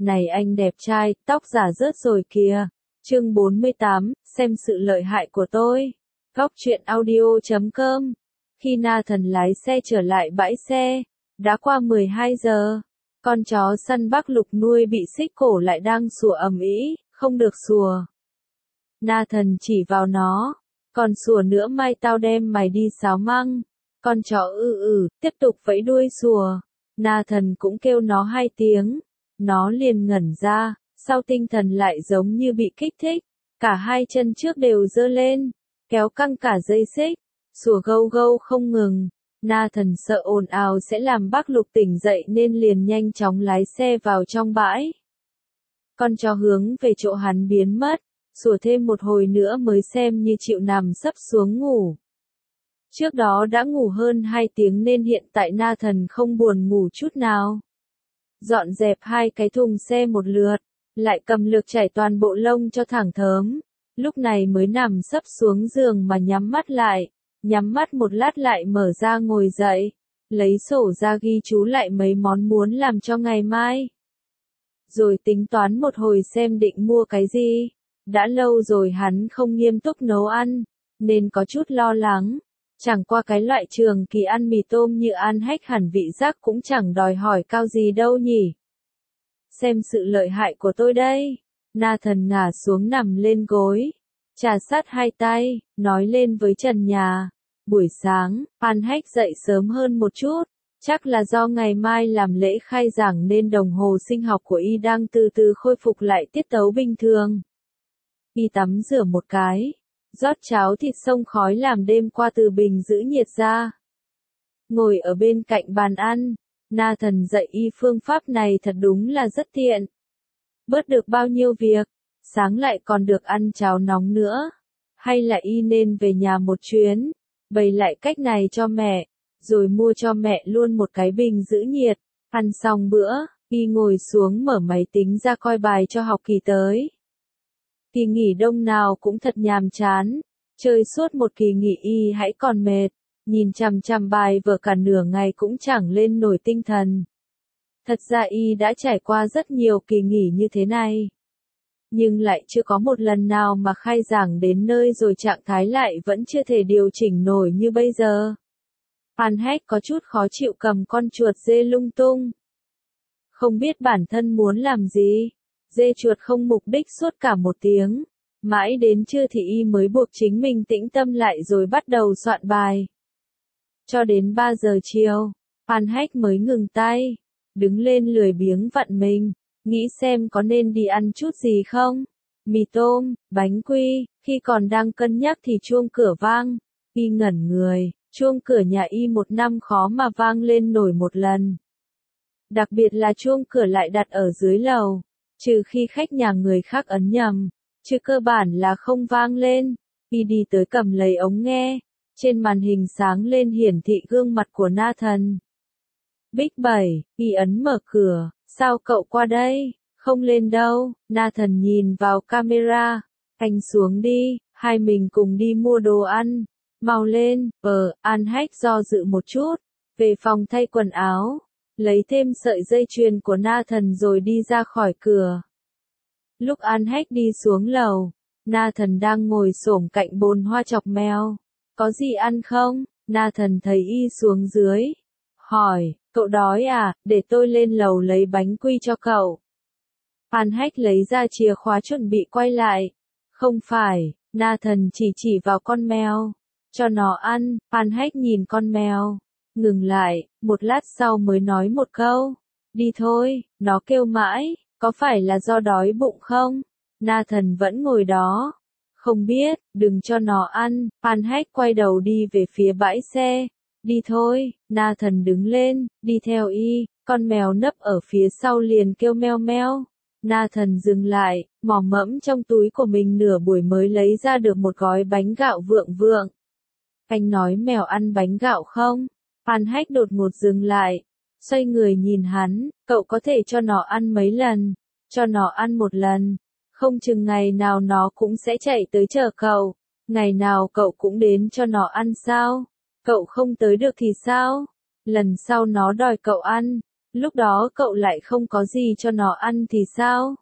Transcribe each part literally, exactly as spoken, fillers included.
Này anh đẹp trai, tóc giả rớt rồi kìa. Chương bốn mươi tám, xem sự lợi hại của tôi. Góc truyện audio chấm com. Khi Nathan lái xe trở lại bãi xe, đã qua mười hai giờ. Con chó săn Bắc Lục nuôi bị xích cổ lại đang sủa ầm ĩ, không được sủa. Nathan chỉ vào nó, còn sủa nữa mai tao đem mày đi xáo măng. Con chó ư ử, tiếp tục vẫy đuôi sủa. Nathan cũng kêu nó hai tiếng. Nó liền ngẩn ra, sau tinh thần lại giống như bị kích thích. Cả hai chân trước đều giơ lên, kéo căng cả dây xích, sủa gâu gâu không ngừng. Nathan sợ ồn ào sẽ làm Bắc Lục tỉnh dậy nên liền nhanh chóng lái xe vào trong bãi. Con chó hướng về chỗ hắn biến mất, sủa thêm một hồi nữa mới xem như chịu nằm sấp xuống ngủ. Trước đó đã ngủ hơn hai tiếng nên hiện tại Nathan không buồn ngủ chút nào. Dọn dẹp hai cái thùng xe một lượt, lại cầm lược chải toàn bộ lông cho thẳng thớm. Lúc này mới nằm sấp xuống giường mà nhắm mắt lại, nhắm mắt một lát lại mở ra ngồi dậy, lấy sổ ra ghi chú lại mấy món muốn làm cho ngày mai. Rồi tính toán một hồi xem định mua cái gì. Đã lâu rồi hắn không nghiêm túc nấu ăn, nên có chút lo lắng. Chẳng qua cái loại trường kỳ ăn mì tôm như An Hách hẳn vị giác cũng chẳng đòi hỏi cao gì đâu nhỉ. Xem sự lợi hại của tôi đây. Nathan ngả xuống nằm lên gối, trà sát hai tay, nói lên với trần nhà. Buổi sáng, An Hách dậy sớm hơn một chút. Chắc là do ngày mai làm lễ khai giảng nên đồng hồ sinh học của y đang từ từ khôi phục lại tiết tấu bình thường. Y tắm rửa một cái, rót cháo thịt xông khói làm đêm qua từ bình giữ nhiệt ra. Ngồi ở bên cạnh bàn ăn, Nathan dạy y phương pháp này thật đúng là rất tiện. Bớt được bao nhiêu việc, sáng lại còn được ăn cháo nóng nữa. Hay là y nên về nhà một chuyến, bày lại cách này cho mẹ, rồi mua cho mẹ luôn một cái bình giữ nhiệt. Ăn xong bữa, y ngồi xuống mở máy tính ra coi bài cho học kỳ tới. Kỳ nghỉ đông nào cũng thật nhàm chán, chơi suốt một kỳ nghỉ y hãy còn mệt, nhìn chằm chằm bài vở cả nửa ngày cũng chẳng lên nổi tinh thần. Thật ra y đã trải qua rất nhiều kỳ nghỉ như thế này, nhưng lại chưa có một lần nào mà khai giảng đến nơi rồi trạng thái lại vẫn chưa thể điều chỉnh nổi như bây giờ. An Hách có chút khó chịu cầm con chuột dê lung tung. Không biết bản thân muốn làm gì. Dê chuột không mục đích suốt cả một tiếng. Mãi đến trưa thì y mới buộc chính mình tĩnh tâm lại rồi bắt đầu soạn bài. Cho đến ba giờ chiều, An Hách mới ngừng tay, đứng lên lười biếng vặn mình, nghĩ xem có nên đi ăn chút gì không. Mì tôm, bánh quy, khi còn đang cân nhắc thì chuông cửa vang. Y ngẩn người, chuông cửa nhà y một năm khó mà vang lên nổi một lần. Đặc biệt là chuông cửa lại đặt ở dưới lầu. Trừ khi khách nhà người khác ấn nhầm, chứ cơ bản là không vang lên. Y đi tới cầm lấy ống nghe, trên màn hình sáng lên hiển thị gương mặt của Nathan. Big bảy, Y ấn mở cửa, sao cậu qua đây, không lên đâu. Nathan nhìn vào camera, anh xuống đi, hai mình cùng đi mua đồ ăn, mau lên. Ờ, An Hách do dự một chút, về phòng thay quần áo. Lấy thêm sợi dây chuyền của Nathan rồi đi ra khỏi cửa. Lúc An Hách đi xuống lầu, Nathan đang ngồi xổm cạnh bồn hoa chọc mèo. Có gì ăn không? Nathan thấy y xuống dưới. Hỏi, cậu đói à, để tôi lên lầu lấy bánh quy cho cậu. An Hách lấy ra chìa khóa chuẩn bị quay lại. Không phải, Nathan chỉ chỉ vào con mèo. Cho nó ăn. An Hách nhìn con mèo. Ngừng lại, một lát sau mới nói một câu. Đi thôi, nó kêu mãi, có phải là do đói bụng không? Nathan vẫn ngồi đó. Không biết, đừng cho nó ăn. An Hách quay đầu đi về phía bãi xe. Đi thôi, Nathan đứng lên, đi theo y, con mèo nấp ở phía sau liền kêu meo meo. Nathan dừng lại, mò mẫm trong túi của mình nửa buổi mới lấy ra được một gói bánh gạo vượng vượng. Anh nói mèo ăn bánh gạo không? An Hách đột ngột dừng lại, xoay người nhìn hắn, cậu có thể cho nó ăn mấy lần, cho nó ăn một lần, không chừng ngày nào nó cũng sẽ chạy tới chờ cậu, ngày nào cậu cũng đến cho nó ăn sao, cậu không tới được thì sao, lần sau nó đòi cậu ăn, Lúc đó cậu lại không có gì cho nó ăn thì sao?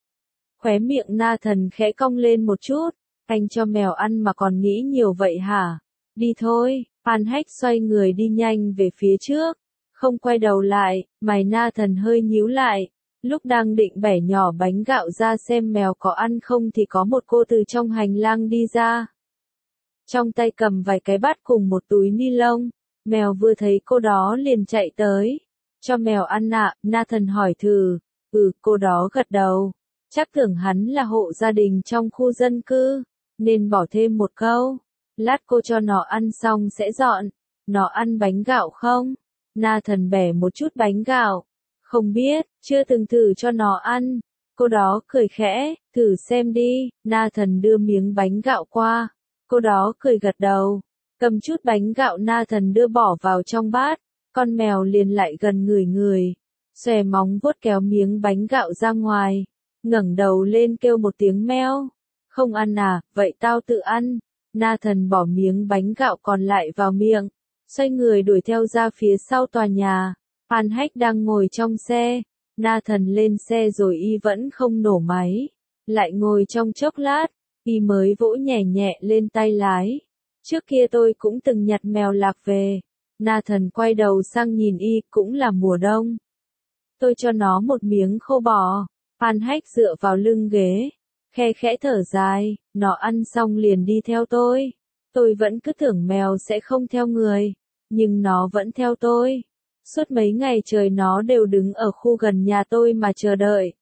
Khóe miệng Nathan khẽ cong lên một chút. Anh cho mèo ăn mà còn nghĩ nhiều vậy hả? Đi thôi. Phan Hách xoay người đi nhanh về phía trước. Không quay đầu lại, mày Nathan hơi nhíu lại. Lúc đang định bẻ nhỏ bánh gạo ra xem mèo có ăn không thì có một cô từ trong hành lang đi ra. Trong tay cầm vài cái bát cùng một túi ni lông. Mèo vừa thấy cô đó liền chạy tới. Cho mèo ăn ạ, à, Nathan hỏi thử. Ừ, cô đó gật đầu. Chắc tưởng hắn là hộ gia đình trong khu dân cư, nên bỏ thêm một câu. Lát cô cho nó ăn xong sẽ dọn. Nó ăn bánh gạo không? Nathan bẻ một chút bánh gạo. Không biết, chưa từng thử cho nó ăn. Cô đó cười khẽ, thử xem đi. Nathan đưa miếng bánh gạo qua. Cô đó cười gật đầu. Cầm chút bánh gạo Nathan đưa bỏ vào trong bát. Con mèo liền lại gần người người. Xòe móng vuốt kéo miếng bánh gạo ra ngoài. Ngẩng đầu lên kêu một tiếng meo. Không ăn à, vậy tao tự ăn. Nathan bỏ miếng bánh gạo còn lại vào miệng. Xoay người đuổi theo ra phía sau tòa nhà. Phan Hách đang ngồi trong xe. Nathan lên xe rồi y vẫn không nổ máy. Lại ngồi trong chốc lát, y mới vỗ nhẹ nhẹ lên tay lái. Trước kia tôi cũng từng nhặt mèo lạc về. Nathan quay đầu sang nhìn y, cũng là mùa đông. Tôi cho nó một miếng khô bò. Phan Hách dựa vào lưng ghế. Khe khẽ thở dài, nó ăn xong liền đi theo tôi. Tôi vẫn cứ tưởng mèo sẽ không theo người. Nhưng nó vẫn theo tôi. Suốt mấy ngày trời nó đều đứng ở khu gần nhà tôi mà chờ đợi.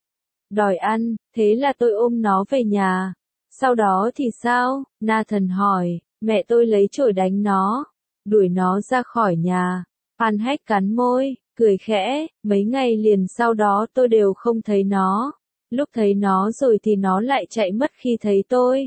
Đòi ăn, thế là tôi ôm nó về nhà. Sau đó thì sao? Nathan hỏi, mẹ tôi lấy chổi đánh nó. Đuổi nó ra khỏi nhà. Phan Hách cắn môi, cười khẽ, mấy ngày liền sau đó tôi đều không thấy nó. Lúc thấy nó rồi thì nó lại chạy mất khi thấy tôi.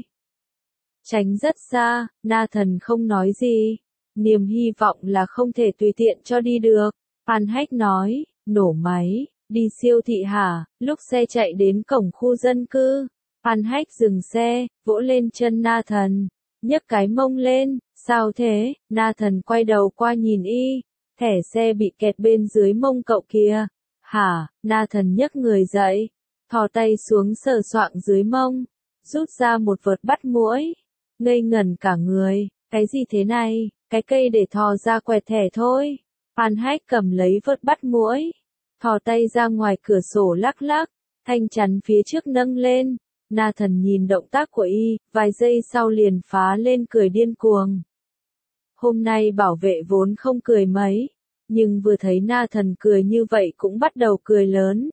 Tránh rất xa, Nathan không nói gì. Niềm hy vọng là không thể tùy tiện cho đi được. Phan Hách nói, nổ máy, đi siêu thị hả? Lúc xe chạy đến cổng khu dân cư, Phan Hách dừng xe, vỗ lên chân Nathan, nhấc cái mông lên, sao thế? Nathan quay đầu qua nhìn y, thẻ xe bị kẹt bên dưới mông cậu kia. Hả? Nathan nhấc người dậy, thò tay xuống sờ soạng dưới mông, rút ra một vợt bắt muỗi, ngây ngẩn cả người, cái gì thế này? Cái cây để thò ra quẹt thẻ thôi. Phan Hách cầm lấy vợt bắt muỗi, thò tay ra ngoài cửa sổ lắc lắc, thanh chắn phía trước nâng lên. Nathan nhìn động tác của y, vài giây sau liền phá lên cười điên cuồng. Hôm nay bảo vệ vốn không cười mấy, nhưng vừa thấy Nathan cười như vậy cũng bắt đầu cười lớn.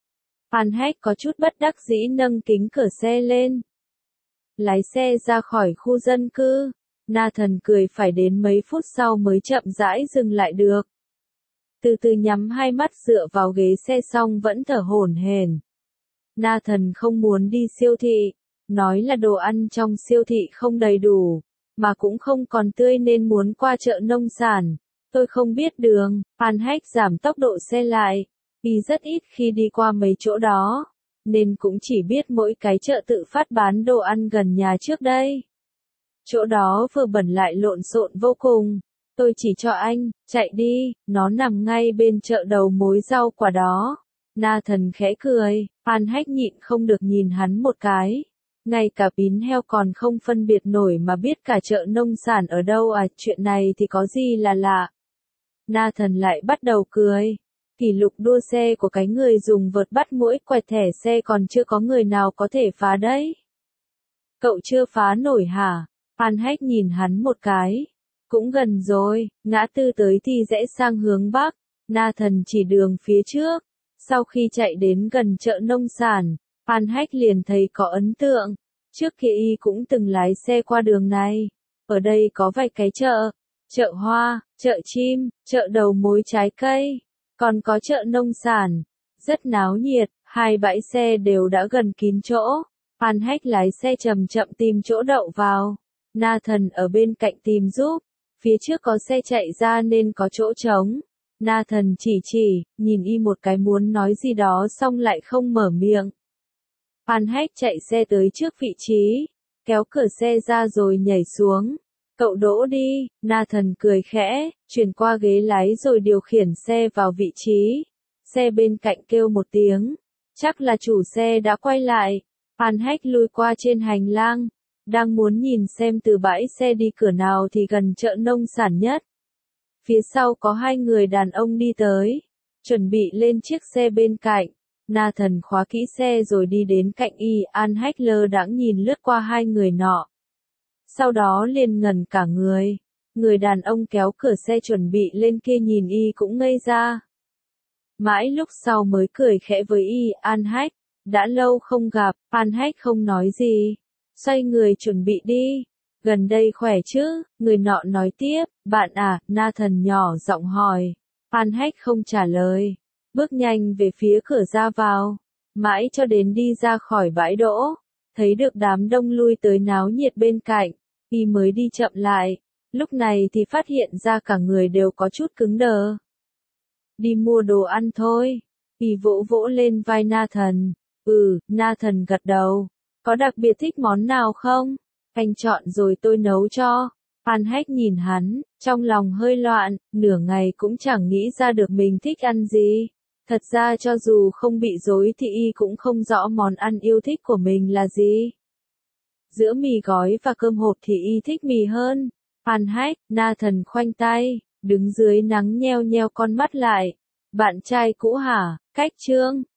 Phan Hách có chút bất đắc dĩ nâng kính cửa xe lên. Lái xe ra khỏi khu dân cư. Nathan cười phải đến mấy phút sau mới chậm rãi dừng lại được. Từ từ nhắm hai mắt dựa vào ghế xe xong vẫn thở hổn hển. Nathan không muốn đi siêu thị, nói là đồ ăn trong siêu thị không đầy đủ, mà cũng không còn tươi nên muốn qua chợ nông sản. Tôi không biết đường. Phan Hách giảm tốc độ xe lại. Y rất ít khi đi qua mấy chỗ đó, nên cũng chỉ biết mỗi cái chợ tự phát bán đồ ăn gần nhà trước đây. Chỗ đó vừa bẩn lại lộn xộn vô cùng. Tôi chỉ cho anh, chạy đi, nó nằm ngay bên chợ đầu mối rau quả đó. Nathan khẽ cười, Phan Hách nhịn không được nhìn hắn một cái. Ngay cả pín heo còn không phân biệt nổi mà biết cả chợ nông sản ở đâu à, chuyện này thì có gì là lạ. Nathan lại bắt đầu cười. Kỷ lục đua xe của cái người dùng vợt bắt muỗi quẹt thẻ xe còn chưa có người nào có thể phá đấy. Cậu chưa phá nổi hả? Phan Hách nhìn hắn một cái. Cũng gần rồi, ngã tư tới thì rẽ sang hướng bắc. Nathan chỉ đường phía trước. Sau khi chạy đến gần chợ nông sản, Phan Hách liền thấy có ấn tượng. Trước kia y cũng từng lái xe qua đường này. Ở đây có vài cái chợ. Chợ hoa, chợ chim, chợ đầu mối trái cây. Còn có chợ nông sản. Rất náo nhiệt, hai bãi xe đều đã gần kín chỗ. Phan Hách lái xe chậm chậm tìm chỗ đậu vào. Nathan ở bên cạnh tìm giúp. Phía trước có xe chạy ra nên có chỗ trống. Nathan chỉ chỉ, nhìn y một cái muốn nói gì đó xong lại không mở miệng. Phan Hách chạy xe tới trước vị trí, kéo cửa xe ra rồi nhảy xuống. Cậu đỗ đi, Nathan cười khẽ, chuyển qua ghế lái rồi điều khiển xe vào vị trí. Xe bên cạnh kêu một tiếng. Chắc là chủ xe đã quay lại. An Hách lui qua trên hành lang. Đang muốn nhìn xem từ bãi xe đi cửa nào thì gần chợ nông sản nhất. Phía sau có hai người đàn ông đi tới. Chuẩn bị lên chiếc xe bên cạnh. Nathan khóa kỹ xe rồi đi đến cạnh y. An Hách lơ đãng nhìn lướt qua hai người nọ. Sau đó liền ngẩn cả người. Người đàn ông kéo cửa xe chuẩn bị lên kia nhìn y cũng ngây ra. Mãi lúc sau mới cười khẽ với y. An Hách, đã lâu không gặp. An Hách không nói gì. Xoay người chuẩn bị đi. Gần đây khỏe chứ? Người nọ nói tiếp. Bạn à? Nathan nhỏ giọng hỏi. An Hách không trả lời. Bước nhanh về phía cửa ra vào. Mãi cho đến đi ra khỏi bãi đỗ. Thấy được đám đông lui tới náo nhiệt bên cạnh. Y mới đi chậm lại. Lúc này thì phát hiện ra cả người đều có chút cứng đờ. Đi mua đồ ăn thôi. Y vỗ vỗ lên vai Nathan. Ừ, Nathan gật đầu. Có đặc biệt thích món nào không? Anh chọn rồi tôi nấu cho. An Hách nhìn hắn, trong lòng hơi loạn, nửa ngày cũng chẳng nghĩ ra được mình thích ăn gì. Thật ra cho dù không bị dối thì y cũng không rõ món ăn yêu thích của mình là gì. Giữa mì gói và cơm hộp thì y thích mì hơn. An Hách, Nathan khoanh tay, đứng dưới nắng nheo nheo con mắt lại. Bạn trai cũ hả? Cách Trương.